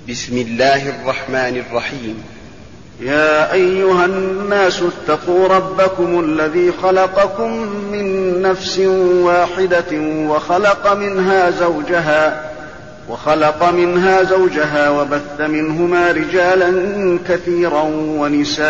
بسم الله الرحمن الرحيم. يا أيها الناس اتقوا ربكم الذي خلقكم من نفس واحدة وخلق منها زوجها وبث منهما رجالا كثيرا ونساء،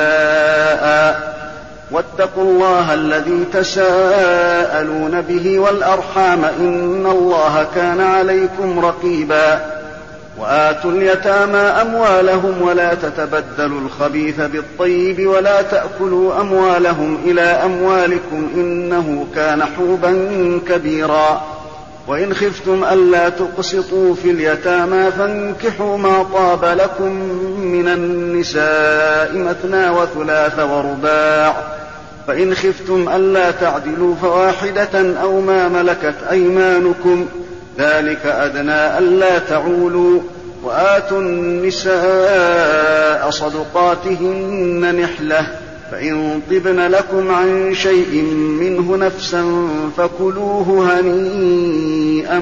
واتقوا الله الذي تساءلون به والأرحام إن الله كان عليكم رقيبا. وآتوا اليتامى أموالهم ولا تتبدلوا الخبيث بالطيب ولا تأكلوا أموالهم إلى أموالكم إنه كان حوبا كبيرا. وإن خفتم ألا تقسطوا في اليتامى فانكحوا ما طاب لكم من النساء مثنى وثلاث ورباع، فإن خفتم ألا تعدلوا فواحدة أو ما ملكت أيمانكم ذلك أدنى ألا تعولوا. وآتوا النساء صدقاتهن نحلة، فإن طبن لكم عن شيء منه نفسا فكلوه هنيئا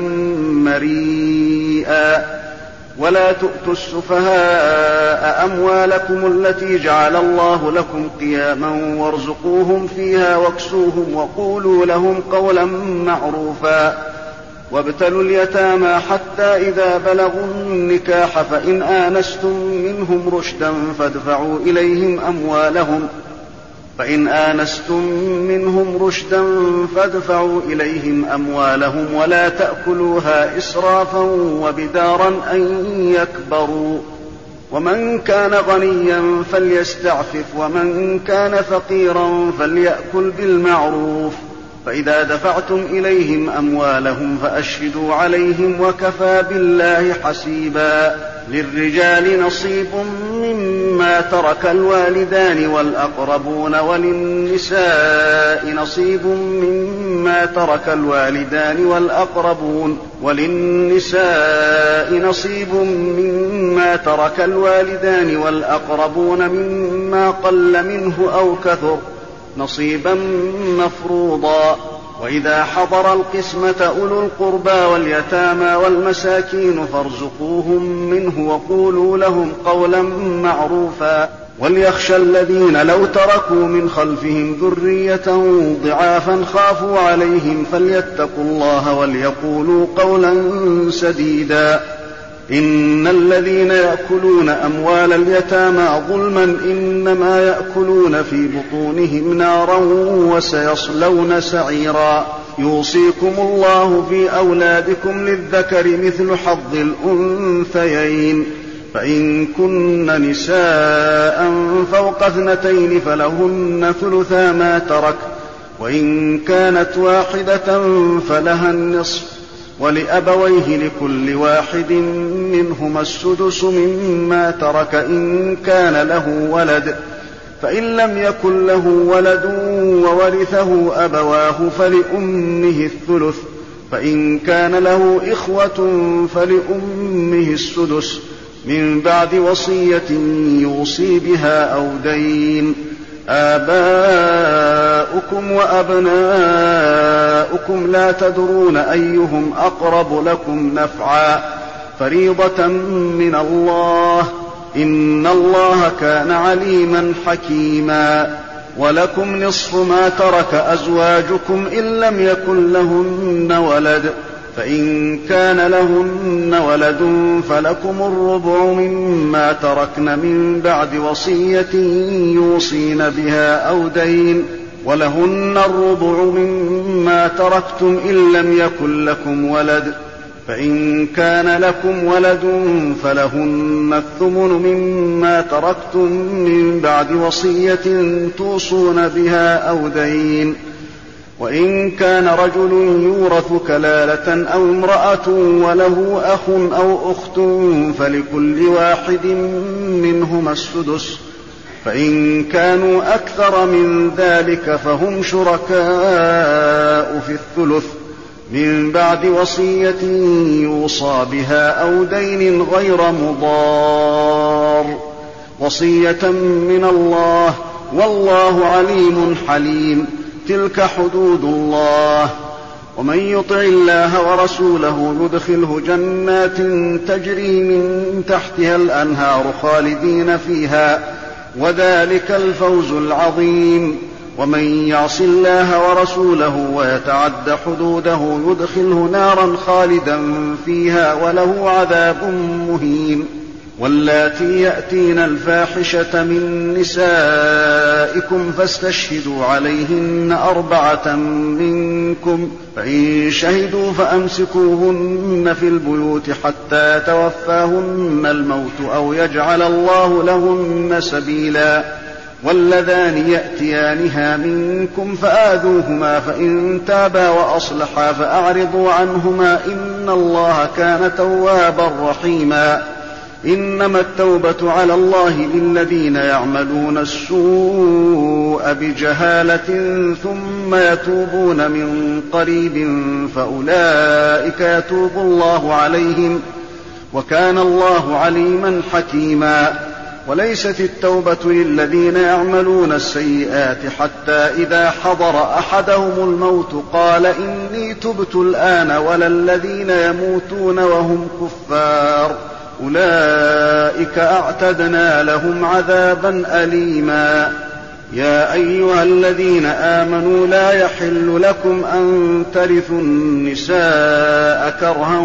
مريئا. ولا تؤتوا السفهاء أموالكم التي جعل الله لكم قياما وارزقوهم فيها واكسوهم وقولوا لهم قولا معروفا. وابتلوا اليتامى حتى إذا بلغوا النكاح فإن آنستم منهم رشدا فادفعوا إليهم أموالهم ولا تأكلوها إسرافا وبدارا أن يكبروا. ومن كان غنيا فليستعفف ومن كان فقيرا فليأكل بالمعروف. فإذا دفعتم إليهم أموالهم فأشهدوا عليهم وكفى بالله حسيبا. للرجال نصيب مما ترك الوالدان والأقربون وللنساء نصيب مما ترك الوالدان والأقربون مما قل منه أو كثر نصيبا مفروضا. وإذا حضر القسمة أولو القربى واليتامى والمساكين فارزقوهم منه وقولوا لهم قولا معروفا. وليخشى الذين لو تركوا من خلفهم ذرية ضعافا خافوا عليهم فليتقوا الله وليقولوا قولا سديدا. إن الذين يأكلون أموال اليتامى ظلما إنما يأكلون في بطونهم نارا وسيصلون سعيرا. يوصيكم الله في أولادكم للذكر مثل حظ الأنثيين، فإن كن نساء فوق 2 فلهن ثلثا ما ترك، وإن كانت واحدة فلها النصف، ولأبويه لكل واحد منهما السدس مما ترك إن كان له ولد، فإن لم يكن له ولد وورثه أبواه فلأمه الثلث، فإن كان له إخوة فلأمه السدس من بعد وصية يوصي بها أو دين. آباؤكم وأبناؤكم لا تدرون أيهم أقرب لكم نفعا فريضة من الله إن الله كان عليما حكيما. ولكم نصف ما ترك أزواجكم إن لم يكن لهن ولد، فإن كان لهن ولد فلكم الربع مما تركن من بعد وصية يوصين بها أو دين، ولهن الربع مما تركتم إن لم يكن لكم ولد، فإن كان لكم ولد فلهن الثمن مما تركتم من بعد وصية توصون بها أو دين. وإن كان رجل يورث كلالة أو امرأة وله أخ أو أخت فلكل واحد منهما السدس، فإن كانوا أكثر من ذلك فهم شركاء في الثلث من بعد وصية يوصى بها أو دين غير مضار، وصية من الله والله عليم حليم. تلك حدود الله ومن يطع الله ورسوله يدخله جنات تجري من تحتها الأنهار خالدين فيها، وذلك الفوز العظيم. ومن يعص الله ورسوله ويتعد حدوده يدخله نارا خالدا فيها وله عذاب مهين. واللاتي يأتين الفاحشة من نسائكم فاستشهدوا عليهن 4 منكم، فإن شهدوا فأمسكوهن في البيوت حتى يتوفاهن الموت أو يجعل الله لهن سبيلا. واللذان يأتيانها منكم فآذوهما، فإن تابا وأصلحا فأعرضوا عنهما، إن الله كان توابا رحيما. إنما التوبة على الله للذين يعملون السوء بجهالة ثم يتوبون من قريب فأولئك يتوب الله عليهم، وكان الله عليما حكيما. وليست التوبة للذين يعملون السيئات حتى إذا حضر أحدهم الموت قال إني تبت الآن، ولا الذين يموتون وهم كفار، أولئك أعتدنا لهم عذابا أليما. يا أيها الذين آمنوا لا يحل لكم أن ترثوا النساء كرها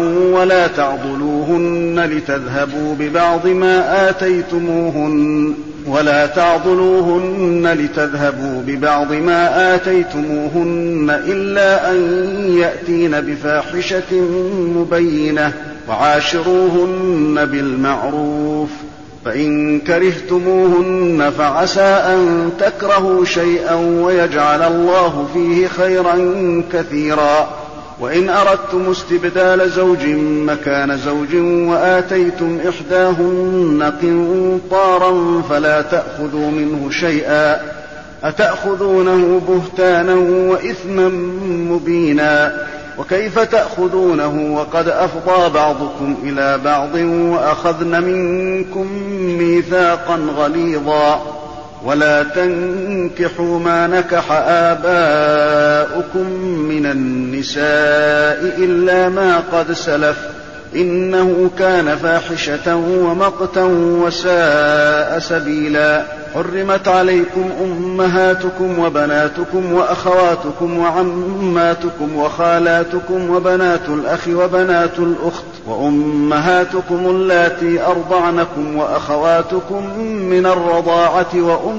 ولا تعضلوهن لتذهبوا ببعض ما آتيتموهن إلا أن يأتين بفاحشة مبينة، وعاشروهن بالمعروف. فإن كرهتموهن فعسى أن تكرهوا شيئا ويجعل الله فيه خيرا كثيرا. وإن أردتم استبدال زوج مكان زوج وآتيتم إحداهن قنطارا فلا تأخذوا منه شيئا، أتأخذونه بهتانا وإثما مبينا. وكيف تأخذونه وقد أفضى بعضكم إلى بعض وأخذن منكم ميثاقا غليظا. ولا تنكحوا ما نكح آباؤكم من النساء إلا ما قد سلف، إنه كان فاحشة ومقتا وساء سبيلا. حرمت عليكم أمهاتكم وبناتكم وأخواتكم وعماتكم وخالاتكم وبنات الأخ وبنات الأخت وأمهاتكم اللاتي أرضعنكم وأخواتكم من الرضاعة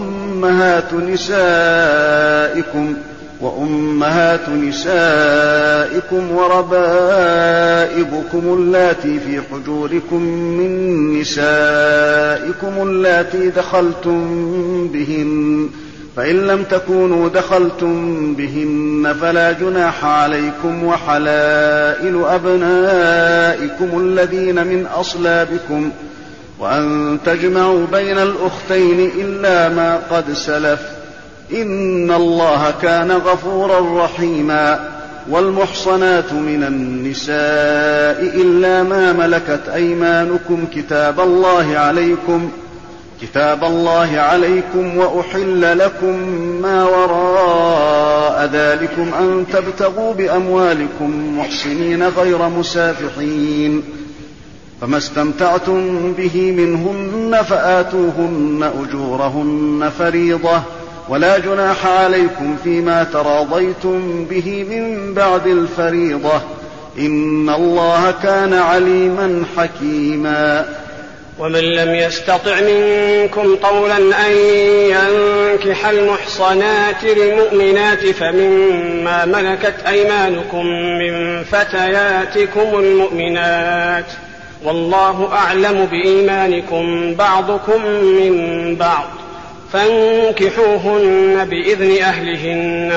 وأمهات نسائكم وربائبكم اللاتي في حجوركم من نسائكم اللاتي دخلتم بهن، فإن لم تكونوا دخلتم بهن فلا جناح عليكم، وحلائل أبنائكم الذين من أصلابكم، وأن تجمعوا بين الأختين إلا ما قد سلف، إن الله كان غفورا رحيما. والمحصنات من النساء إلا ما ملكت أيمانكم كتاب الله عليكم، وأحل لكم ما وراء ذلكم أن تبتغوا بأموالكم محصنين غير مسافحين، فما استمتعتم به منهن فآتوهن أجورهن فريضة، ولا جناح عليكم فيما تراضيتم به من بعد الفريضة، إن الله كان عليما حكيما. ومن لم يستطع منكم طولا أن ينكح المحصنات المؤمنات فمما ملكت أيمانكم من فتياتكم المؤمنات، والله أعلم بإيمانكم بعضكم من بعض، فانكحوهن بإذن أهلهن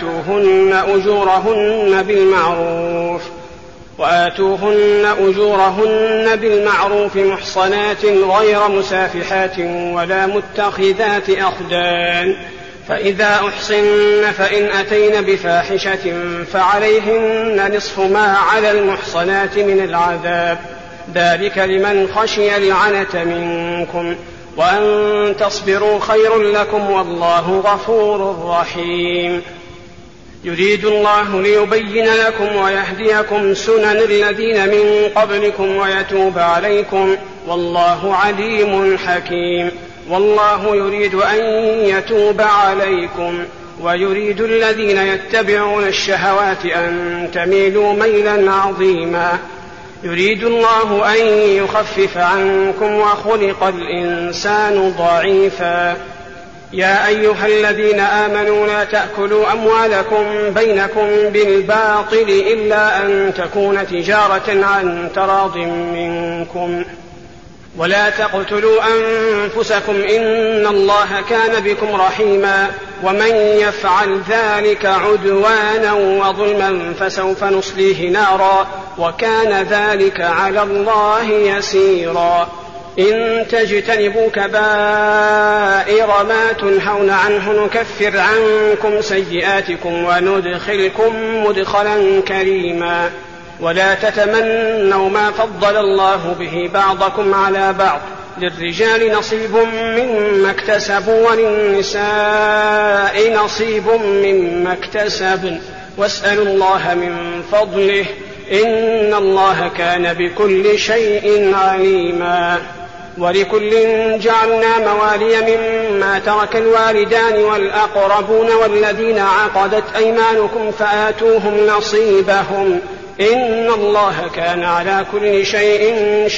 وآتوهن أجورهن بالمعروف محصنات غير مسافحات ولا متخذات أخدان، فإذا أحصن فإن أتين بفاحشة فعليهن نصف ما على المحصنات من العذاب، ذلك لمن خشي العنة منكم، وأن تصبروا خير لكم والله غفور رحيم. يريد الله ليبين لكم ويهديكم سنن الذين من قبلكم ويتوب عليكم والله عليم حكيم. والله يريد أن يتوب عليكم ويريد الذين يتبعون الشهوات أن تميلوا ميلا عظيما. يريد الله أن يخفف عنكم وخلق الإنسان ضعيفا. يا أيها الذين آمنوا لا تأكلوا أموالكم بينكم بالباطل إلا أن تكون تجارة عن تراض منكم ولا تقتلوا أنفسكم إن الله كان بكم رحيما. ومن يفعل ذلك عدوانا وظلما فسوف نصليه نارا وكان ذلك على الله يسيرا. إن تجتنبوا كبائر ما تنهون عنه نكفر عنكم سيئاتكم وندخلكم مدخلا كريما. ولا تتمنوا ما فضل الله به بعضكم على بعض للرجال نصيب مما اكتسبوا وللنساء نصيب مما اكتسبن واسألوا الله من فضله إن الله كان بكل شيء عليما. ولكل جعلنا موالي مما ترك الوالدان والأقربون والذين عقدت أيمانكم فآتوهم نصيبهم إن الله كان على كل شيء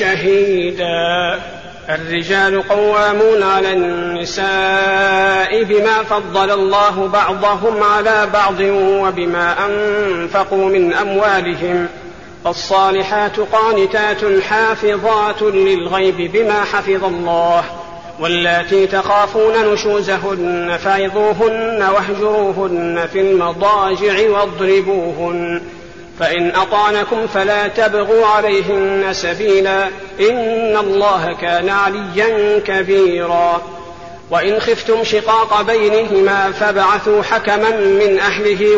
شهيدا. الرجال قوامون على النساء بما فضل الله بعضهم على بعض وبما أنفقوا من أموالهم. فالصالحات قانتات حافظات للغيب بما حفظ الله. واللاتي تخافون نشوزهن فعظوهن واهجروهن في المضاجع واضربوهن فإن أطعنكم فلا تبغوا عليهن سبيلا إن الله كان عليا كبيرا. وإن خفتم شقاق بينهما فابعثوا حكما من أهله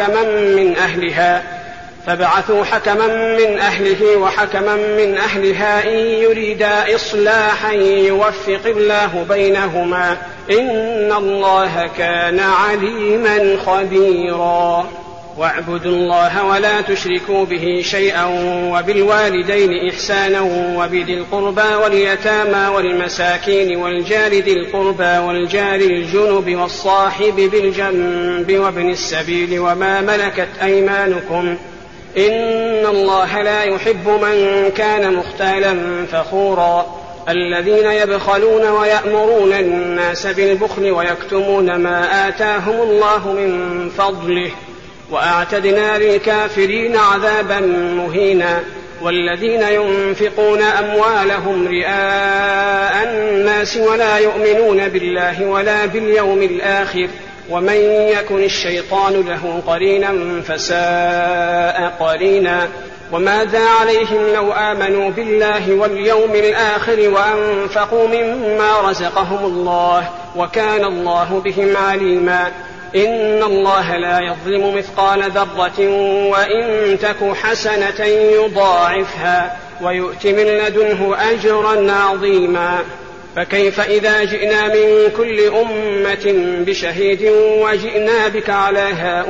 وحكما من أهلها إن يريدا إصلاحا يوفق الله بينهما إن الله كان عليما خبيرا. واعبدوا الله ولا تشركوا به شيئا وبالوالدين إحسانا وبذي القربى واليتامى والمساكين والجار ذي القربى والجار الجنب والصاحب بالجنب وابن السبيل وما ملكت أيمانكم إن الله لا يحب من كان مختالا فخورا. الذين يبخلون ويأمرون الناس بالبخل ويكتمون ما آتاهم الله من فضله وأعتدنا للكافرين عذابا مهينا. والذين ينفقون أموالهم رئاء الناس ولا يؤمنون بالله ولا باليوم الآخر ومن يكن الشيطان له قرينا فساء قرينا. وماذا عليهم لو آمنوا بالله واليوم الآخر وأنفقوا مما رزقهم الله وكان الله بهم عليما. إن الله لا يظلم مثقال ذرة وإن تك حسنة يضاعفها ويؤت من لدنه أجرا عظيما. فكيف إذا جئنا من كل أمة بشهيد وجئنا بك على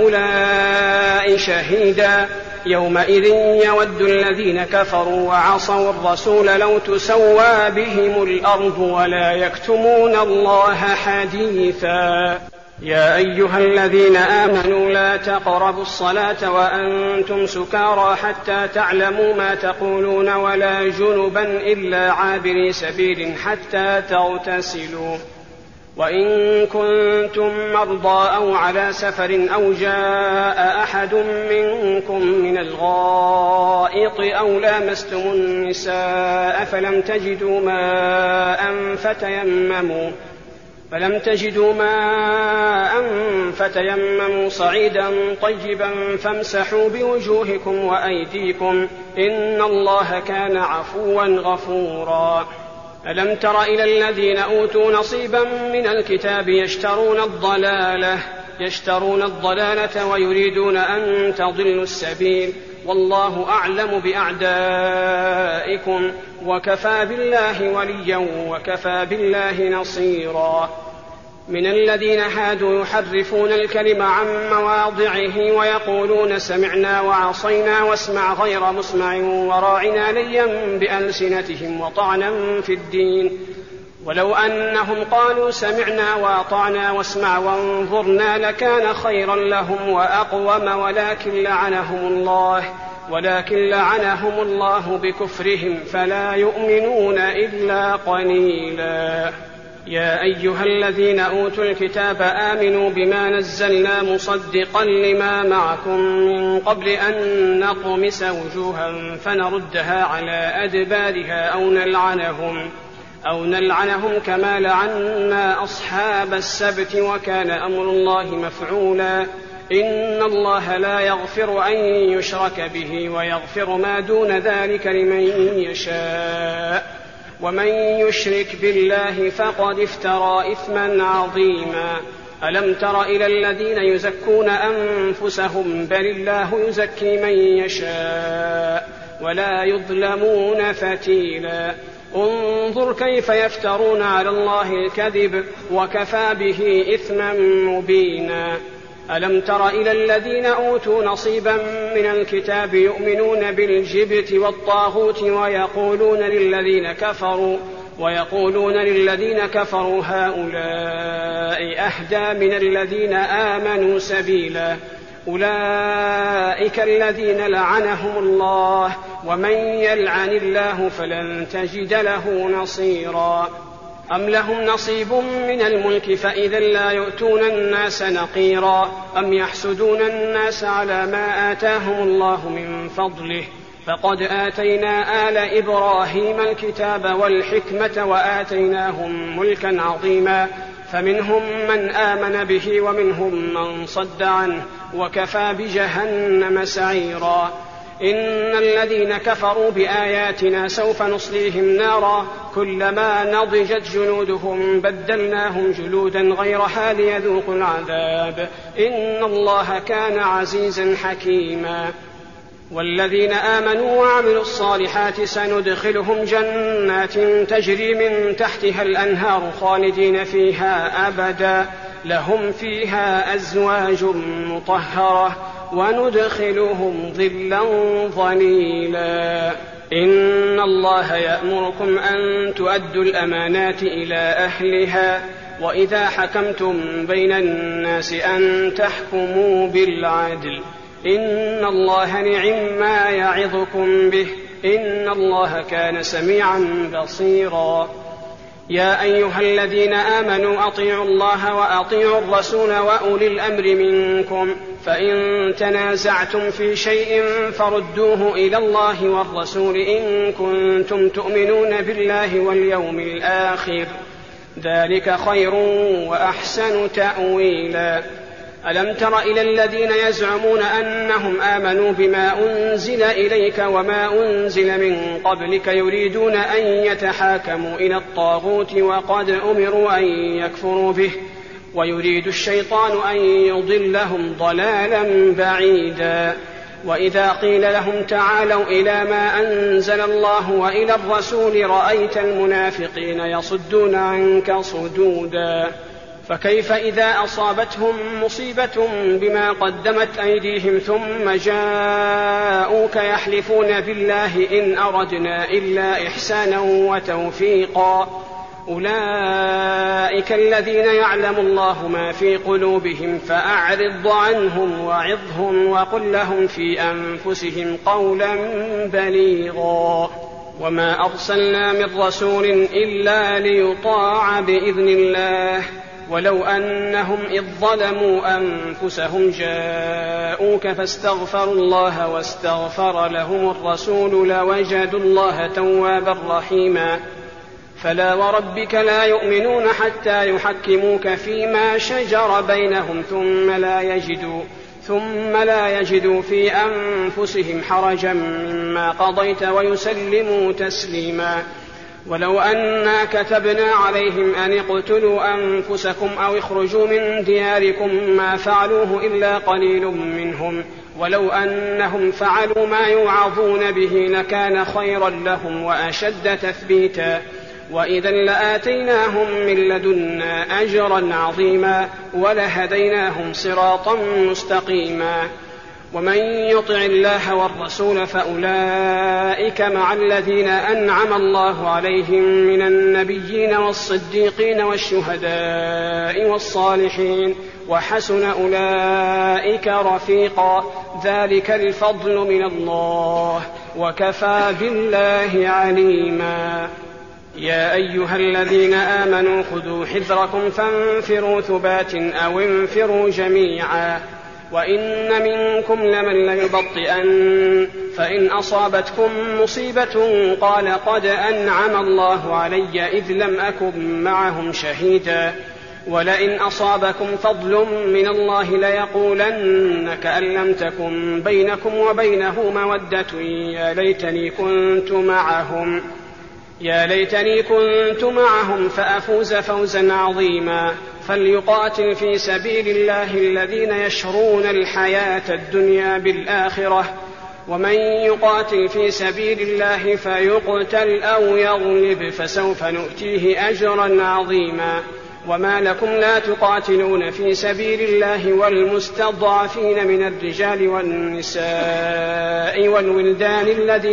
هؤلاء شهيدا يومئذ يود الذين كفروا وعصوا الرسول لو تسوى بهم الأرض ولا يكتمون الله حديثا. يا أيها الذين آمنوا لا تقربوا الصلاة وأنتم سكارى حتى تعلموا ما تقولون ولا جنبا إلا عابري سبيل حتى تغتسلوا. وإن كنتم مرضى أو على سفر أو جاء أحد منكم من الغائط أو لامستم النساء فلم تجدوا ماء فتيمموا صعيدا طيبا فامسحوا بوجوهكم وأيديكم إن الله كان عفوا غفورا. ألم تر إلى الذين أوتوا نصيبا من الكتاب يشترون الضلالة ويريدون أن تضلوا السبيل والله أعلم بأعدائكم وكفى بالله وليا وكفى بالله نصيرا. من الذين هادوا يحرفون الكلم عن مواضعه ويقولون سمعنا وعصينا واسمع غير مسمع وراعنا ليا بألسنتهم وطعنا في الدين. ولو أنهم قالوا سمعنا وأطعنا واسمع وانظرنا لكان خيرا لهم وأقوم ولكن لعنهم الله بكفرهم فلا يؤمنون إلا قليلا. يا أيها الذين أوتوا الكتاب آمنوا بما نزلنا مصدقا لما معكم من قبل أن نطمس وجوها فنردها على أدبارها أو نلعنهم كما لعنا أصحاب السبت وكان أمر الله مفعولا. إن الله لا يغفر أن يشرك به ويغفر ما دون ذلك لمن يشاء ومن يشرك بالله فقد افترى إثما عظيما. ألم تر إلى الذين يزكون أنفسهم بل الله يزكي من يشاء ولا يظلمون فتيلا. انظر كيف يفترون على الله الكذب وكفى به إثما مبينا. ألم تر إلى الذين أوتوا نصيبا من الكتاب يؤمنون بالجبت والطاغوت ويقولون للذين كفروا هؤلاء أهدى من الذين آمنوا سبيلا. أولئك الذين لعنهم الله ومن يلعن الله فلن تجد له نصيرا. أم لهم نصيب من الملك فإذا لا يؤتون الناس نقيرا. أم يحسدون الناس على ما آتاهم الله من فضله فقد آتينا آل إبراهيم الكتاب والحكمة وآتيناهم ملكا عظيما. فمنهم من آمن به ومنهم من صد عنه وكفى بجهنم سعيرا. إن الذين كفروا بآياتنا سوف نصليهم نارا كلما نضجت جلودهم بدلناهم جلودا غيرها ليذوقوا العذاب إن الله كان عزيزا حكيما. والذين آمنوا وعملوا الصالحات سندخلهم جنات تجري من تحتها الأنهار خالدين فيها أبدا لهم فيها أزواج مطهرة وندخلهم ظلا ظليلا. إن الله يأمركم أن تؤدوا الأمانات إلى أهلها وإذا حكمتم بين الناس أن تحكموا بالعدل إن الله نعم ما يعظكم به إن الله كان سميعا بصيرا. يا أيها الذين آمنوا أطيعوا الله وأطيعوا الرسول وأولي الأمر منكم فإن تنازعتم في شيء فردوه إلى الله والرسول إن كنتم تؤمنون بالله واليوم الآخر ذلك خير وأحسن تأويلا. ألم تر إلى الذين يزعمون أنهم آمنوا بما أنزل إليك وما أنزل من قبلك يريدون أن يتحاكموا إلى الطاغوت وقد أمروا أن يكفروا به ويريد الشيطان أن يضلهم ضلالا بعيدا. وإذا قيل لهم تعالوا إلى ما أنزل الله وإلى الرسول رأيت المنافقين يصدون عنك صدودا. فكيف إذا أصابتهم مصيبة بما قدمت أيديهم ثم جاءوك يحلفون بالله إن أردنا إلا إحسانا وتوفيقا أولئك الذين يعلم الله ما في قلوبهم فأعرض عنهم وعظهم وقل لهم في أنفسهم قولا بليغا. وما أرسلنا من رسول إلا ليطاع بإذن الله ولو أنهم إذ ظلموا أنفسهم جاءوك فاستغفروا الله واستغفر لهم الرسول لوجدوا الله توابا رحيما. فلا وربك لا يؤمنون حتى يحكموك فيما شجر بينهم ثم لا يجدوا في أنفسهم حرجا مما قضيت ويسلموا تسليما. ولو أنا كتبنا عليهم أن اقتلوا أنفسكم أو اخرجوا من دياركم ما فعلوه إلا قليل منهم ولو أنهم فعلوا ما يوعظون به لكان خيرا لهم وأشد تثبيتا. وإذا لآتيناهم من لدنا أجرا عظيما ولهديناهم صراطا مستقيما. ومن يطع الله والرسول فأولئك مع الذين أنعم الله عليهم من النبيين والصديقين والشهداء والصالحين وحسن أولئك رفيقا. ذلك الفضل من الله وكفى بالله عليما. يا أيها الذين آمنوا خذوا حذركم فانفروا ثبات أو انفروا جميعا. وإن منكم لمن ليبطئن فإن أصابتكم مصيبة قال قد أنعم الله علي إذ لم أكن معهم شهيدا ولئن أصابكم فضل من الله ليقولن كأن لم تكن بينكم وبينه مودة يا ليتني كنت معهم فأفوز فوزا عظيما. فليقاتل في سبيل الله الذين يشرون الحياة الدنيا بالآخرة ومن يقاتل في سبيل الله فيقتل أو يغلب فسوف نؤتيه أجرا عظيما. وما لكم لا تقاتلون في سبيل الله والمستضعفين من الرجال والنساء والولدان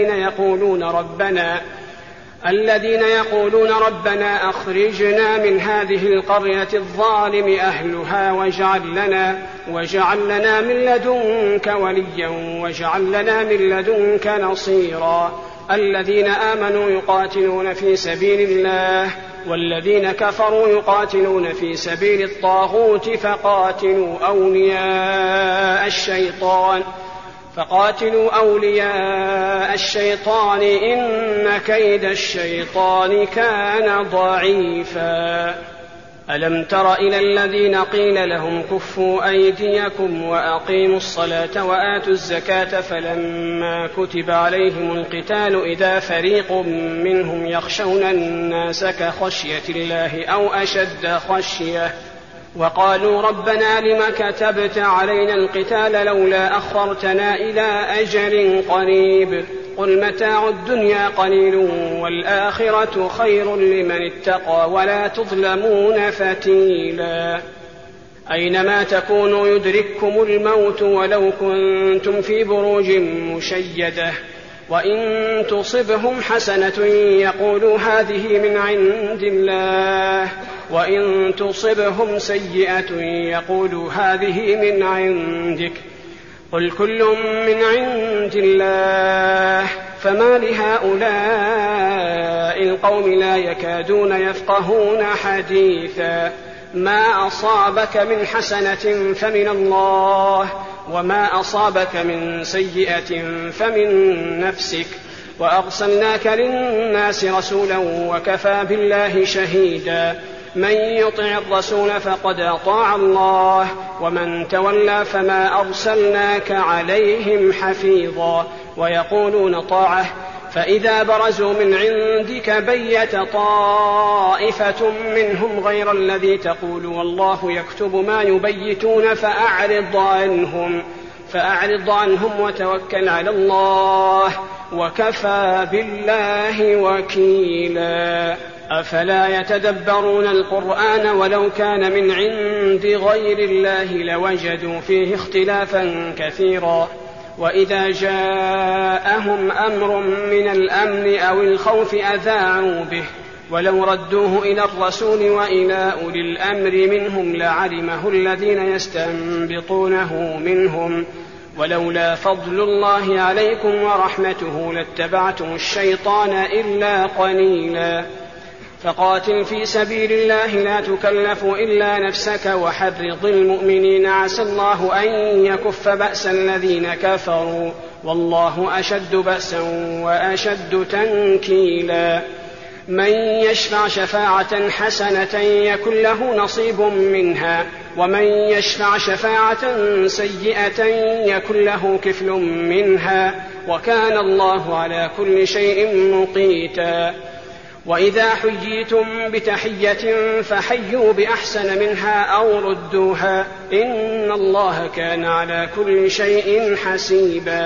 الذين يقولون ربنا أخرجنا من هذه القرية الظالم أهلها واجعل لنا من لدنك وليا واجعل لنا من لدنك نصيرا. الذين آمنوا يقاتلون في سبيل الله والذين كفروا يقاتلون في سبيل الطاغوت فقاتلوا أولياء الشيطان إن كيد الشيطان كان ضعيفا. ألم تر إلى الذين قيل لهم كفوا أيديكم وأقيموا الصلاة وآتوا الزكاة فلما كتب عليهم القتال إذا فريق منهم يخشون الناس كخشية الله أو أشد خشية وقالوا ربنا لم كتبت علينا القتال لولا أخرتنا إلى أجل قريب قل متاع الدنيا قليل والآخرة خير لمن اتقى ولا تظلمون فتيلا. أينما تكونوا يدرككم الموت ولو كنتم في بروج مشيدة وإن تصبهم حسنة يقولوا هذه من عند الله وإن تصبهم سيئة يقولوا هذه من عندك قل كل من عند الله فما لهؤلاء القوم لا يكادون يفقهون حديثا. ما أصابك من حسنة فمن الله وما أصابك من سيئة فمن نفسك وأرسلناك للناس رسولا وكفى بالله شهيدا. من يطع الرسول فقد أطاع الله ومن تولى فما أرسلناك عليهم حفيظا. ويقولون طاعة فإذا برزوا من عندك بيت طائفة منهم غير الذي تقول والله يكتب ما يبيتون فأعرض عنهم وتوكل على الله وكفى بالله وكيلا. أفلا يتدبرون القرآن ولو كان من عند غير الله لوجدوا فيه اختلافا كثيرا. وإذا جاءهم أمر من الأمن أو الخوف أذاعوا به ولو ردوه إلى الرسول وإلى أولي الأمر منهم لعلمه الذين يستنبطونه منهم ولولا فضل الله عليكم ورحمته لاتبعتم الشيطان إلا قليلا. فقاتل في سبيل الله لا تكلف إلا نفسك وحرض المؤمنين عسى الله أن يكف بأس الذين كفروا والله أشد بأسا وأشد تنكيلا. من يشفع شفاعة حسنة يكن له نصيب منها ومن يشفع شفاعة سيئة يكن له كفل منها وكان الله على كل شيء مقيتا. وإذا حييتم بتحية فحيوا بأحسن منها أو ردوها إن الله كان على كل شيء حسيبا.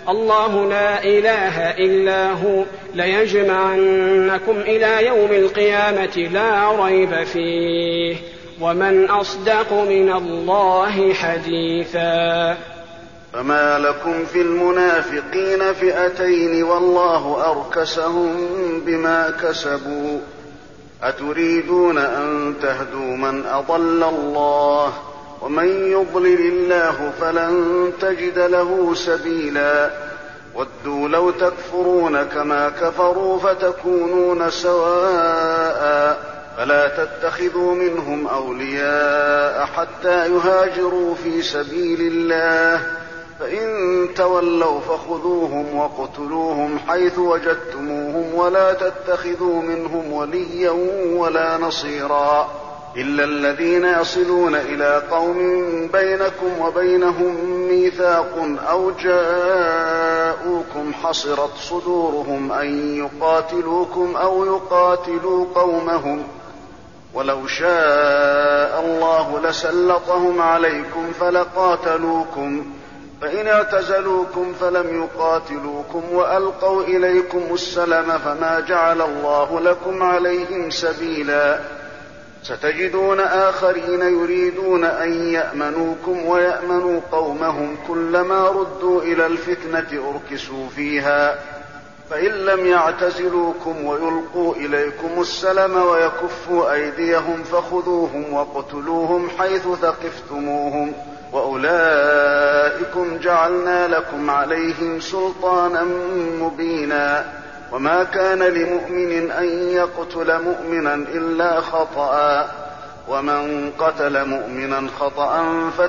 الله لا إله إلا هو ليجمعنكم إلى يوم القيامة لا ريب فيه ومن أصدق من الله حديثا. فما لكم في المنافقين فئتين والله أركسهم بما كسبوا أتريدون أن تهدوا من أضل الله ومن يضلل الله فلن تجد له سبيلا ودوا لو تكفرون كما كفروا فتكونون سواء فلا تتخذوا منهم أولياء حتى يهاجروا في سبيل الله فإن تولوا فخذوهم وقتلوهم حيث وجدتموهم ولا تتخذوا منهم وليا ولا نصيرا إلا الذين يصلون إلى قوم بينكم وبينهم ميثاق أو جاءوكم حصرت صدورهم أن يقاتلوكم أو يقاتلوا قومهم ولو شاء الله لسلطهم عليكم فلقاتلوكم فإن اعتزلوكم فلم يقاتلوكم وألقوا إليكم السلم فما جعل الله لكم عليهم سبيلا ستجدون آخرين يريدون أن يأمنوكم ويأمنوا قومهم كلما ردوا إلى الفتنة أركسوا فيها فإن لم يعتزلوكم ويلقوا إليكم السلم ويكفوا أيديهم فخذوهم وقتلوهم حيث ثقفتموهم وأولئكم جعلنا لكم عليهم سلطانا مبينا وما كان لمؤمن أن يقتل مؤمنا إلا خطأ ومن قتل مؤمنا خطأ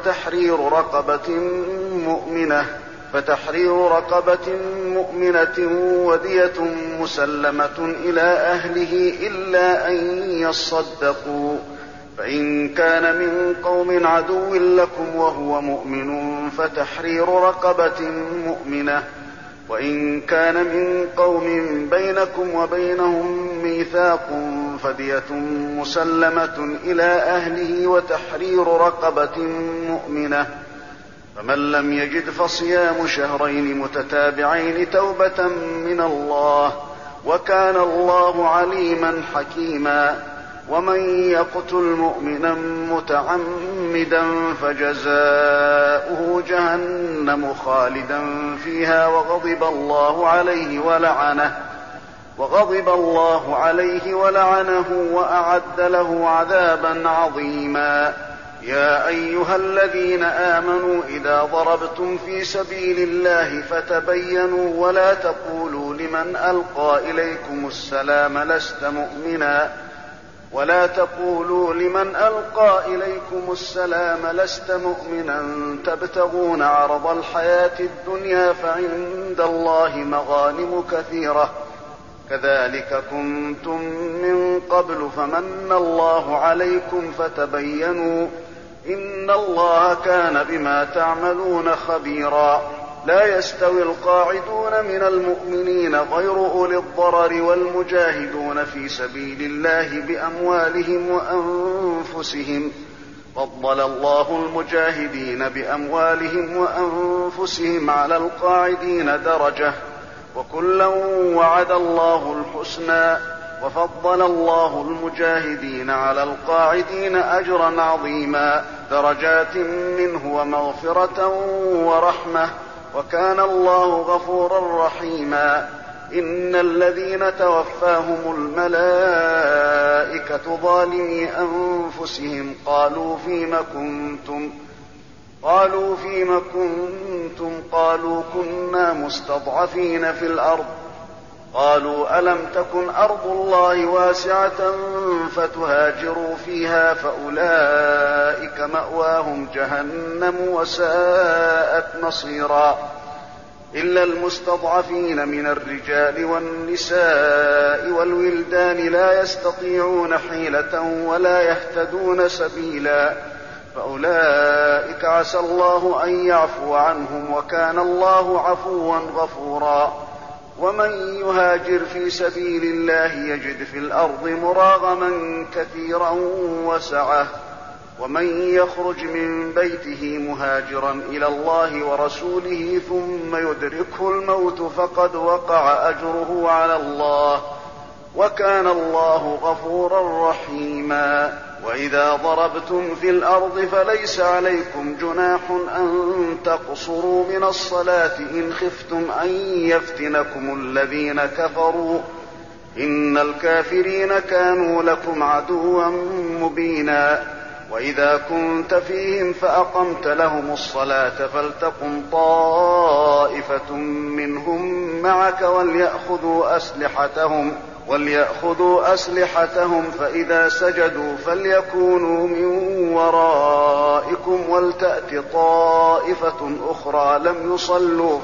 فتحرير رقبة مؤمنة ودية مسلمة إلى أهله إلا أن يصدقوا فإن كان من قوم عدو لكم وهو مؤمن فتحرير رقبة مؤمنة وإن كان من قوم بينكم وبينهم ميثاق فدية مسلمة إلى أهله وتحرير رقبة مؤمنة فمن لم يجد فصيام شهرين متتابعين توبة من الله وكان الله عليما حكيما ومن يقتل مؤمنا متعمدا فجزاؤه جهنم خالدا فيها وغضب الله عليه ولعنه وأعد له عذابا عظيما. يا أيها الذين آمنوا إذا ضربتم في سبيل الله فتبينوا ولا تقولوا لمن ألقى إليكم السلام لست مؤمنا تبتغون عرض الحياة الدنيا فعند الله مغانم كثيرة كذلك كنتم من قبل فمن الله عليكم فتبينوا إن الله كان بما تعملون خبيرا. لا يستوي القاعدون من المؤمنين غير أولي الضرر والمجاهدون في سبيل الله بأموالهم وأنفسهم فضل الله المجاهدين بأموالهم وأنفسهم على القاعدين درجة وكلا وعد الله الحسنى وفضل الله المجاهدين على القاعدين أجرا عظيما درجات منه ومغفرة ورحمة وكان الله غفورا رحيما. إن الذين توفاهم الملائكة ظالمي أنفسهم قالوا فيم كنتم قالوا كنا مستضعفين في الأرض قالوا ألم تكن أرض الله واسعة فتهاجروا فيها فأولئك مأواهم جهنم وساءت مصيرا. إلا المستضعفين من الرجال والنساء والولدان لا يستطيعون حيلة ولا يهتدون سبيلا فأولئك عسى الله أن يعفو عنهم وكان الله عفوا غفورا. ومن يهاجر في سبيل الله يجد في الأرض مراغما كثيرا وسعة ومن يخرج من بيته مهاجرا إلى الله ورسوله ثم يدركه الموت فقد وقع أجره على الله، وكان الله غفورا رحيما. وإذا ضربتم في الأرض فليس عليكم جناح أن تقصروا من الصلاة إن خفتم أن يفتنكم الذين كفروا، إن الكافرين كانوا لكم عدوا مبينا. وإذا كنت فيهم فأقمت لهم الصلاة فلتقم طائفة منهم معك وليأخذوا أسلحتهم فإذا سجدوا فليكونوا من ورائكم ولتأت طائفة أخرى لم يصلوا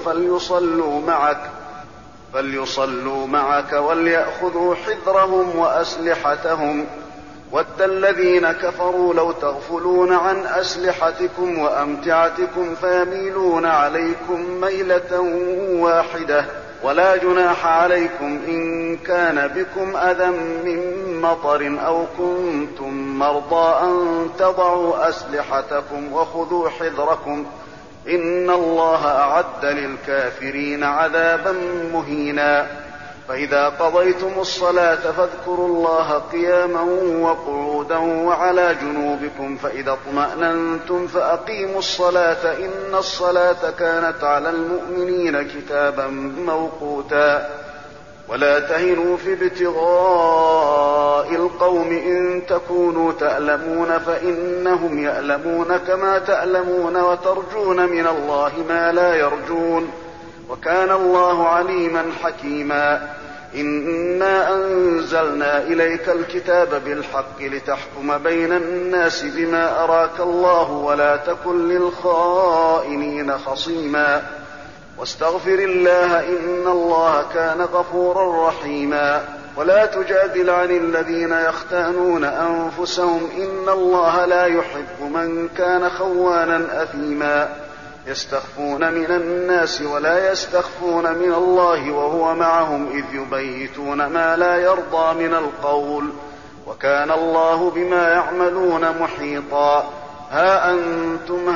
فليصلوا معك وليأخذوا حذرهم وأسلحتهم. ود الذين كفروا لو تغفلون عن أسلحتكم وأمتعتكم فيميلون عليكم ميلة واحدة، ولا جناح عليكم إن كان بكم أذى من مطر أو كنتم مرضى أن تضعوا أسلحتكم وخذوا حذركم، إن الله أعد للكافرين عذابا مهينا. فإذا قضيتم الصلاة فاذكروا الله قياما وقعودا وعلى جنوبكم، فإذا اطمأننتم فأقيموا الصلاة إن الصلاة كانت على المؤمنين كتابا موقوتا. ولا تهنوا في ابتغاء القوم إن تكونوا تألمون فإنهم يألمون كما تألمون وترجون من الله ما لا يرجون، وكان الله عليما حكيما. إنا أنزلنا إليك الكتاب بالحق لتحكم بين الناس بما أراك الله ولا تكن للخائنين خصيما، واستغفر الله إن الله كان غفورا رحيما. ولا تجادل عن الذين يختانون أنفسهم إن الله لا يحب من كان خوانا أثيما. يستخفون من الناس ولا يستخفون من الله وهو معهم إذ يبيتون ما لا يرضى من القول، وكان الله بما يعملون محيطا. ها أنتم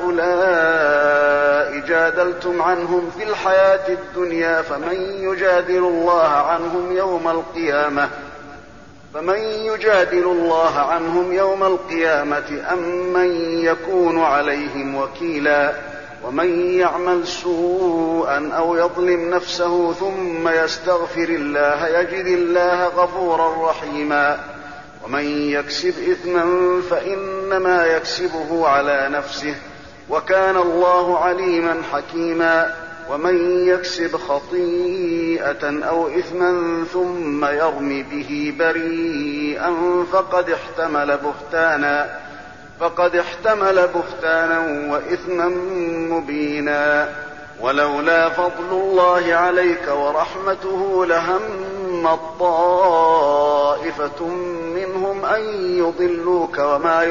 هؤلاء جادلتم عنهم في الحياة الدنيا فمن يجادل الله عنهم يوم القيامة أم من يكون عليهم وكيلا. ومن يعمل سوءا أو يظلم نفسه ثم يستغفر الله يجد الله غفورا رحيما. ومن يكسب إثما فإنما يكسبه على نفسه، وكان الله عليما حكيما. ومن يكسب خطيئة أو إثما ثم يرم به بريئا فقد احتمل بهتانا وإثما مبينا. ولولا فضل الله عليك ورحمته لهمت طائفة منهم أن يضلوك وما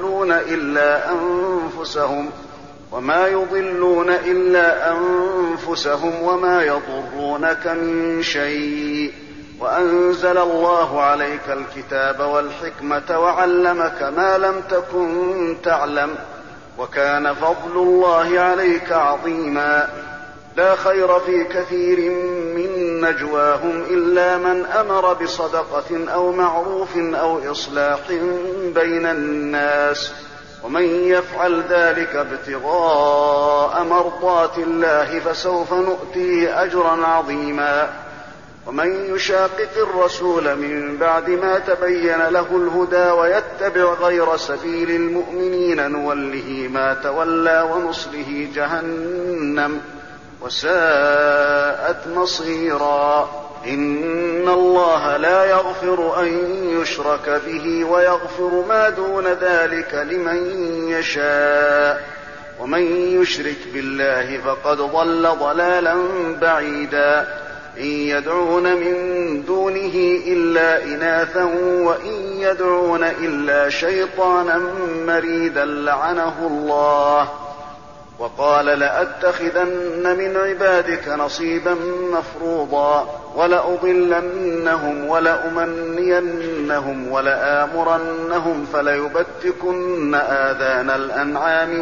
يضلون إلا أنفسهم وما يضرونك من شيء. وأنزل الله عليك الكتاب والحكمة وعلمك ما لم تكن تعلم، وكان فضل الله عليك عظيما. لا خير في كثير من نجواهم إلا من أمر بصدقة أو معروف أو إصلاح بين الناس، ومن يفعل ذلك ابتغاء مرضات الله فسوف نؤتيه أجرا عظيما. ومن يشاقق الرسول من بعد ما تبين له الهدى ويتبع غير سبيل المؤمنين نوله ما تولى ونصله جهنم وساءت مصيرا. إن الله لا يغفر أن يشرك به ويغفر ما دون ذلك لمن يشاء، ومن يشرك بالله فقد ضل ضلالا بعيدا. إن يدعون من دونه إلا إناثا وإن يدعون إلا شيطانا مريدا لعنه الله. وقال لأتخذن من عبادك نصيبا مفروضا ولأضلنهم ولأمنينهم لأزوجنهم ولآمرنهم فليبتكن آذان الأنعام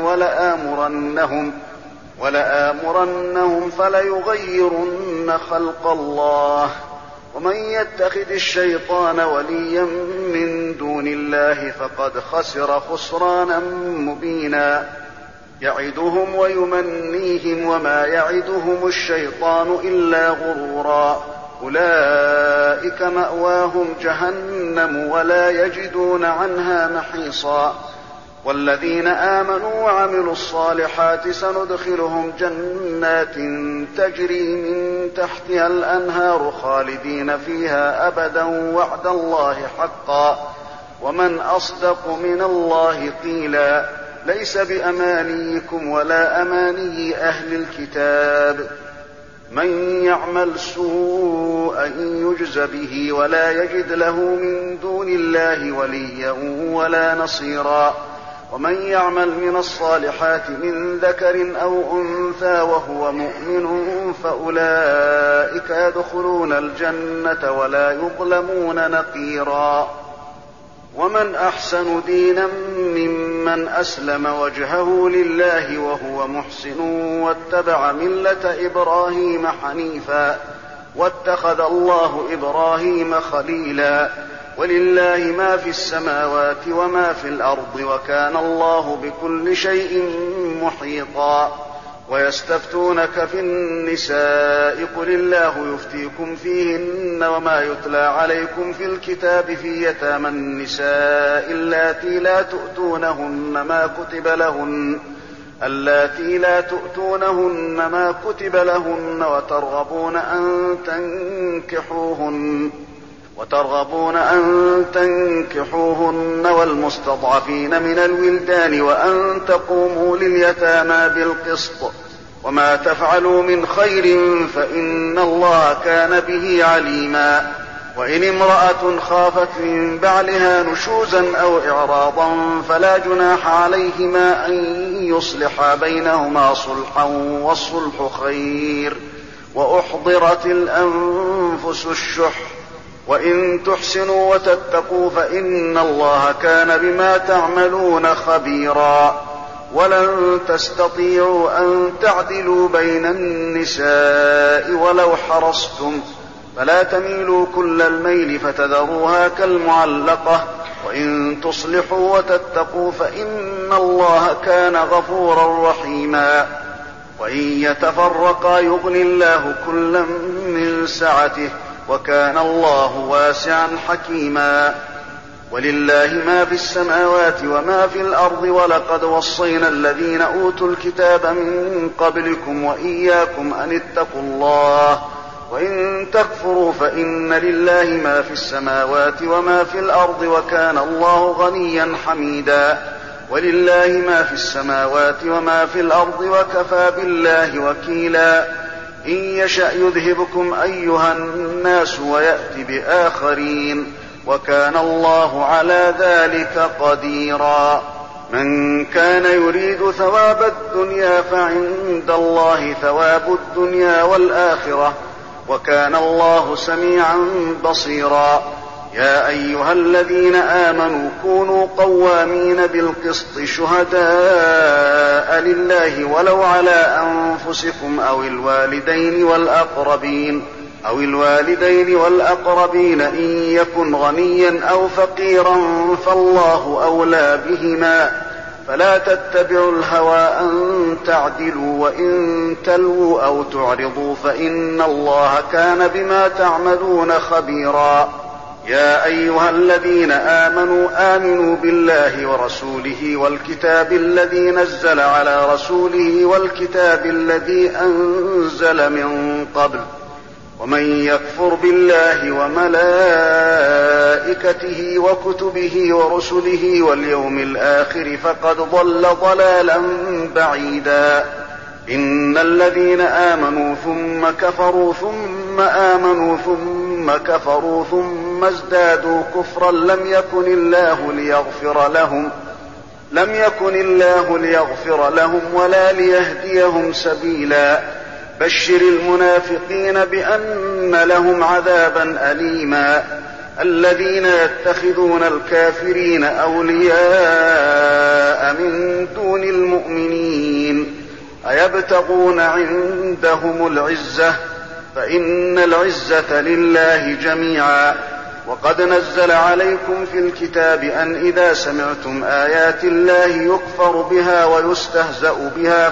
ولآمرنهم فليغيرن خلق الله ومن يتخذ الشيطان وليا من دون الله فقد خسر خسرانا مبينا يعدهم ويمنيهم وما يعدهم الشيطان إلا غرورا أولئك مأواهم جهنم ولا يجدون عنها محيصا والذين آمنوا وعملوا الصالحات سندخلهم جنات تجري من تحتها الأنهار خالدين فيها أبدا وعد الله حقا ومن أصدق من الله قيلا ليس بأمانيكم ولا أماني أهل الكتاب من يعمل سوءا يجز به ولا يجد له من دون الله وليا ولا نصيرا ومن يعمل من الصالحات من ذكر أو أنثى وهو مؤمن فأولئك يدخلون الجنة ولا يظلمون نقيرا ومن أحسن دينا ممن أسلم وجهه لله وهو محسن واتبع ملة إبراهيم حنيفا واتخذ الله إبراهيم خليلا ولله ما في السماوات وما في الأرض وكان الله بكل شيء محيطا ويستفتونك في النساء قل الله يفتيكم فيهن وما يتلى عليكم في الكتاب في يتامى النساء اللاتي لا تؤتونهن ما كتب لهن وترغبون أن تنكحوهن والمستضعفين من الولدان وأن تقوموا لليتامى بالقسط وما تفعلوا من خير فإن الله كان به عليما وإن امرأة خافت من بعلها نشوزا أو إعراضا فلا جناح عليهما أن يصلحا بينهما صلحا والصلح خير وأحضرت الأنفس الشح وإن تحسنوا وتتقوا فإن الله كان بما تعملون خبيرا ولن تستطيعوا أن تعدلوا بين النساء ولو حرصتم فلا تميلوا كل الميل فتذروها كالمعلقة وإن تصلحوا وتتقوا فإن الله كان غفورا رحيما وإن يتفرقا يغني الله كلا من سعته وكان الله واسعا حكيما ولله ما في السماوات وما في الأرض ولقد وصينا الذين أوتوا الكتاب من قبلكم وإياكم أن اتقوا الله وإن تكفروا فإن لله ما في السماوات وما في الأرض وكان الله غنيا حميدا ولله ما في السماوات وما في الأرض وكفى بالله وكيلا إن يشأ يذهبكم أيها الناس ويأتي بآخرين وكان الله على ذلك قديرا من كان يريد ثواب الدنيا فعند الله ثواب الدنيا والآخرة وكان الله سميعا بصيرا يا أيها الذين آمنوا كونوا قوامين بالقسط شهداء لله ولو على أنفسكم أو الوالدين والأقربين إن يكن غنيا أو فقيرا فالله أولى بهما فلا تتبعوا الهوى أن تعدلوا وإن تلووا أو تعرضوا فإن الله كان بما تعملون خبيرا يا أيها الذين آمنوا بالله ورسوله والكتاب الذي نزل على رسوله والكتاب الذي أنزل من قبل ومن يكفر بالله وملائكته وكتبه ورسله واليوم الآخر فقد ضل ضلالا بعيدا إن الذين آمنوا ثم كفروا ثم آمنوا ثم كفروا ثم ازدادوا كفرا لم يكن الله ليغفر لهم ولا ليهديهم سبيلا بشر المنافقين بأن لهم عذابا أليما الذين يتخذون الكافرين أولياء من دون المؤمنين أيبتغون عندهم العزة فإن العزة لله جميعا. وقد نزل عليكم في الكتاب أن إذا سمعتم آيات الله يكفر بها ويستهزأ بها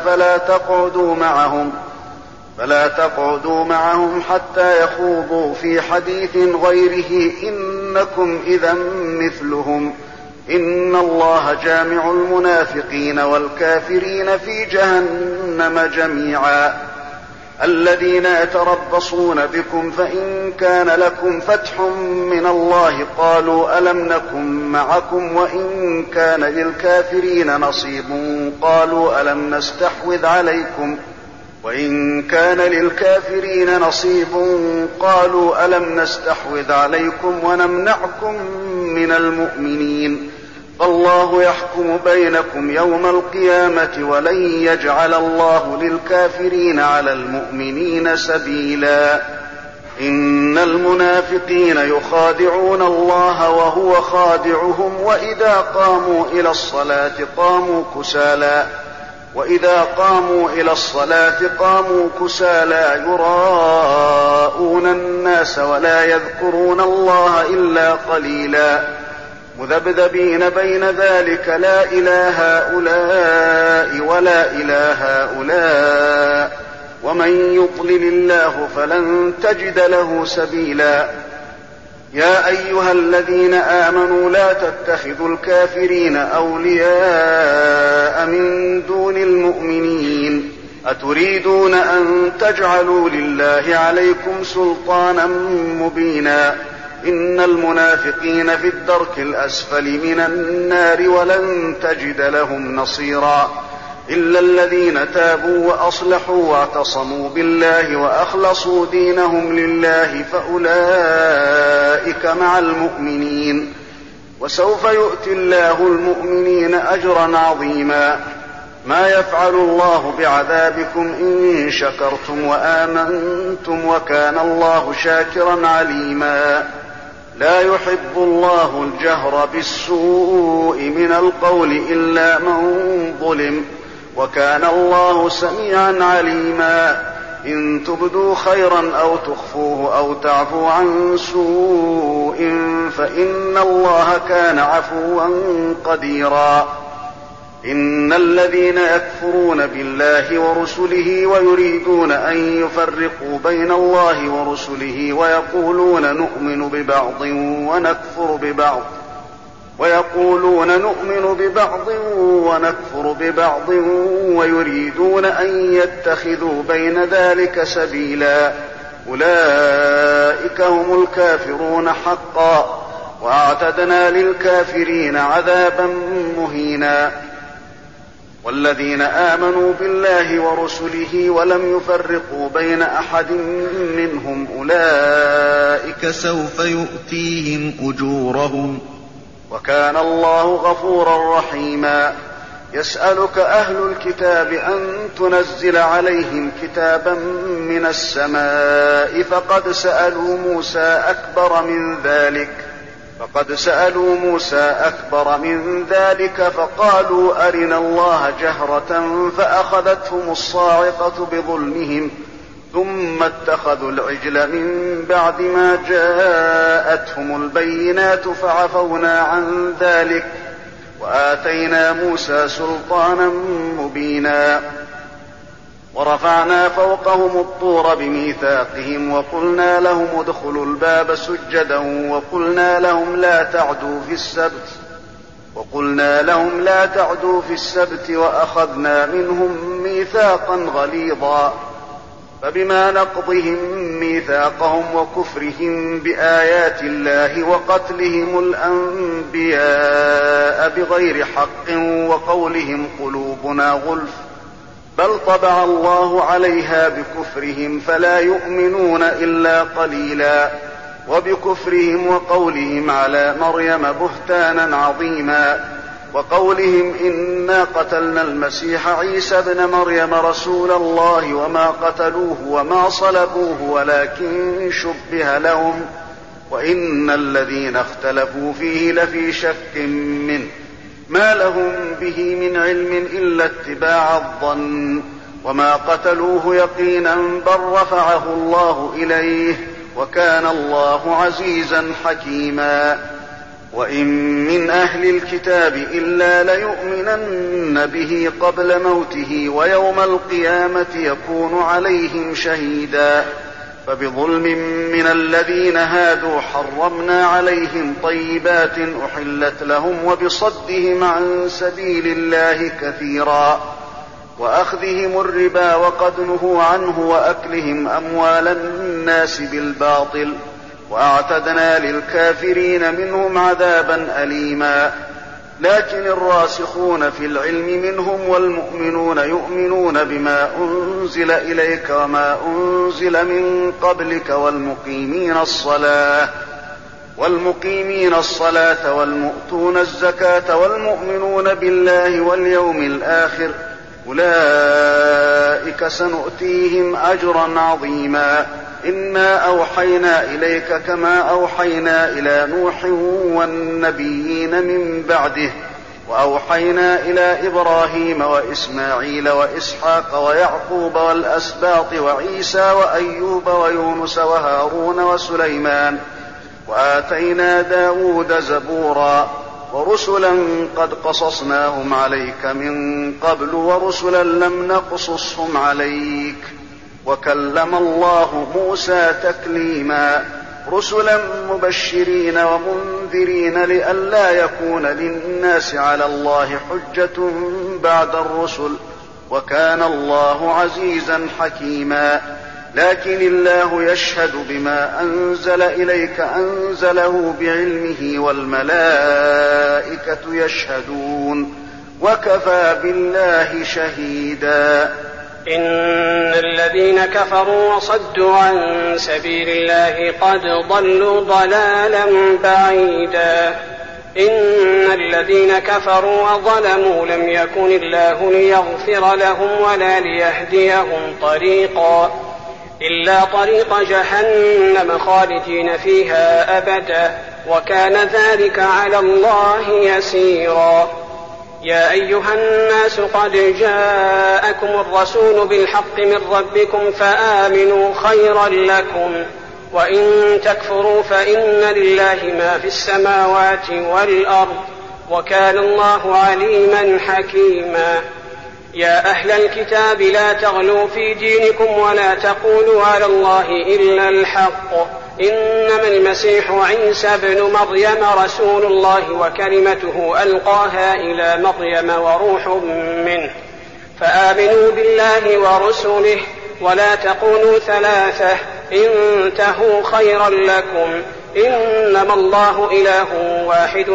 فلا تقعدوا معهم حتى يخوضوا في حديث غيره إنكم إذا مثلهم إن الله جامع المنافقين والكافرين في جهنم جميعا. الذين يتربصون بكم فإن كان لكم فتح من الله قالوا ألم نكن معكم وإن كان للكافرين نصيب قالوا ألم نستحوذ عليكم ونمنعكم من المؤمنين فالله يحكم بينكم يوم القيامة ولن يجعل الله للكافرين على المؤمنين سبيلا. إن المنافقين يخادعون الله وهو خادعهم وإذا قاموا إلى الصلاة قاموا كسالى يراءون الناس ولا يذكرون الله إلا قليلا مذبذبين بين ذلك لا إله هؤلاء ولا إله هؤلاء ومن يضلل الله فلن تجد له سبيلا. يا أيها الذين آمنوا لا تتخذوا الكافرين أولياء من دون المؤمنين أتريدون أن تجعلوا لله عليكم سلطانا مبينا. إن المنافقين في الدرك الأسفل من النار ولن تجد لهم نصيرا إلا الذين تابوا وأصلحوا واعتصموا بالله وأخلصوا دينهم لله فأولئك مع المؤمنين وسوف يؤتي الله المؤمنين أجرا عظيما. ما يفعل الله بعذابكم إن شكرتم وآمنتم وكان الله شاكرا عليما. لا يحب الله الجهر بالسوء من القول إلا من ظلم وكان الله سميعا عليما. إن تبدوا خيرا أو تخفوه أو تعفوا عن سوء فإن الله كان عفوا قديرا. إن الذين يكفرون بالله ورسله ويريدون أن يفرقوا بين الله ورسله ويقولون نؤمن ببعض ونكفر ببعض ويريدون أن يتخذوا بين ذلك سبيلا أولئك هم الكافرون حقا وأعتدنا للكافرين عذابا مهينا. والذين آمنوا بالله ورسله ولم يفرقوا بين أحد منهم أولئك سوف يؤتيهم أجورهم وكان الله غفورا رحيما. يسألك أهل الكتاب أن تنزل عليهم كتابا من السماء فقد سألوا موسى أكبر من ذلك فقالوا أرنا الله جهرة فأخذتهم الصاعقة بظلمهم ثم اتخذوا العجل من بعد ما جاءتهم البينات فعفونا عن ذلك وآتينا موسى سلطانا مبينا. ورفعنا فوقهم الطور بميثاقهم وقلنا لهم ادخلوا الباب سجدا وقلنا لهم لا تعدوا في السبت وأخذنا منهم ميثاقا غليظا. فبما نقضهم ميثاقهم وكفرهم بآيات الله وقتلهم الأنبياء بغير حق وقولهم قلوبنا غلف بل طبع الله عليها بكفرهم فلا يؤمنون إلا قليلا. وبكفرهم وقولهم على مريم بهتانا عظيما وقولهم إنا قتلنا المسيح عيسى ابن مريم رسول الله وما قتلوه وما صلبوه ولكن وإن الذين اختلفوا فيه لفي شك منه ما لهم به من علم إلا اتباع الظن وما قتلوه يقينا بل رفعه الله إليه وكان الله عزيزا حكيما. وإن من أهل الكتاب إلا ليؤمنن به قبل موته ويوم القيامة يكون عليهم شهيدا. فبظلم من الذين هادوا حرمنا عليهم طيبات أحلت لهم وبصدهم عن سبيل الله كثيرا وأخذهم الربا وقد نهوا عنه وأكلهم أموال الناس بالباطل وأعتدنا للكافرين منهم عذابا أليما. لكن الراسخون في العلم منهم والمؤمنون يؤمنون بما أنزل إليك وما أنزل من قبلك والمقيمين الصلاة والمؤتون الزكاة والمؤمنون بالله واليوم الآخر أولئك سنؤتيهم أجرا عظيما. إنا أوحينا إليك كما أوحينا إلى نوح والنبيين من بعده وأوحينا إلى إبراهيم وإسماعيل وإسحاق ويعقوب والأسباط وعيسى وأيوب ويونس وهارون وسليمان وآتينا داود زبورا ورسلا قد قصصناهم عليك من قبل ورسلا لم نقصصهم عليك وكلم الله موسى تكليما. رسلا مبشرين ومنذرين لئلا يكون للناس على الله حجة بعد الرسل وكان الله عزيزا حكيما. لكن الله يشهد بما أنزل إليك أنزله بعلمه والملائكة يشهدون وكفى بالله شهيدا. إن الذين كفروا وصدوا عن سبيل الله قد ضلوا ضلالا بعيدا. إن الذين كفروا وظلموا لم يكن الله ليغفر لهم ولا ليهديهم طريقا إلا طريق جهنم خالدين فيها أبدا وكان ذلك على الله يسيرا. يا أيها الناس قد جاءكم الرسول بالحق من ربكم فآمنوا خيرا لكم وإن تكفروا فإن لله ما في السماوات والأرض وكان الله عليما حكيما. يا أهل الكتاب لا تغلوا في دينكم ولا تقولوا على الله إلا الحق إنما المسيح عيسى بن مريم رسول الله وكلمته ألقاها إلى مريم وروح منه فآمنوا بالله ورسله ولا تقولوا ثلاثة انتهوا خيرا لكم إنما الله إله واحد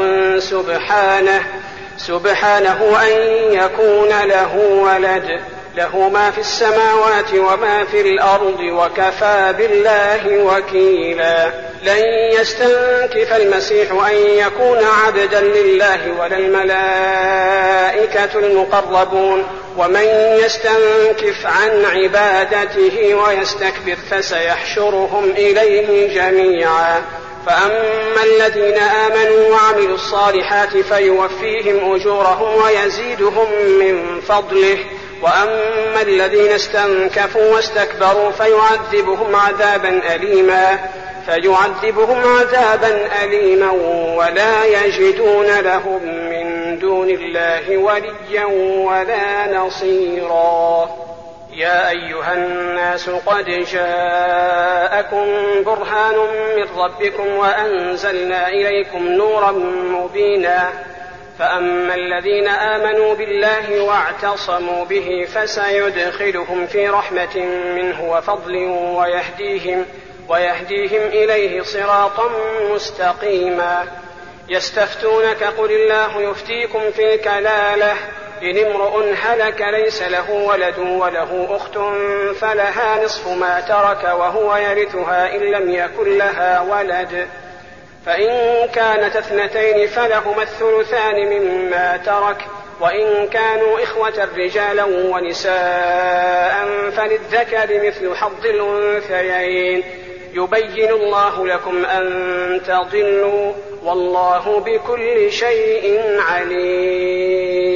سبحانه أن يكون له ولد له ما في السماوات وما في الأرض وكفى بالله وكيلا. لن يستنكف المسيح أن يكون عبدا لله ولا الملائكة المقربون ومن يستنكف عن عبادته ويستكبر فسيحشرهم إليه جميعا. فأما الذين آمنوا وعملوا الصالحات فيوفيهم أجورهم ويزيدهم من فضله وأما الذين استنكفوا واستكبروا فيعذبهم عذابا أليما ولا يجدون لهم من دون الله وليا ولا نصيرا. يا أيها الناس قد جاءكم برهان من ربكم وأنزلنا إليكم نورا مبينا. فأما الذين آمنوا بالله واعتصموا به فسيدخلهم في رحمة منه وفضل ويهديهم إليه صراطا مستقيما. يستفتونك قل الله يفتيكم في الكلالة إن امرؤ هلك ليس له ولد وله أخت فلها نصف ما ترك وهو يرثها إن لم يكن لها ولد فإن كانت اثنتين فلهما الثلثان مما ترك وإن كانوا إخوة رجالا ونساء فللذكر مثل حظ الأنثيين يبين الله لكم أن تضلوا والله بكل شيء عليم.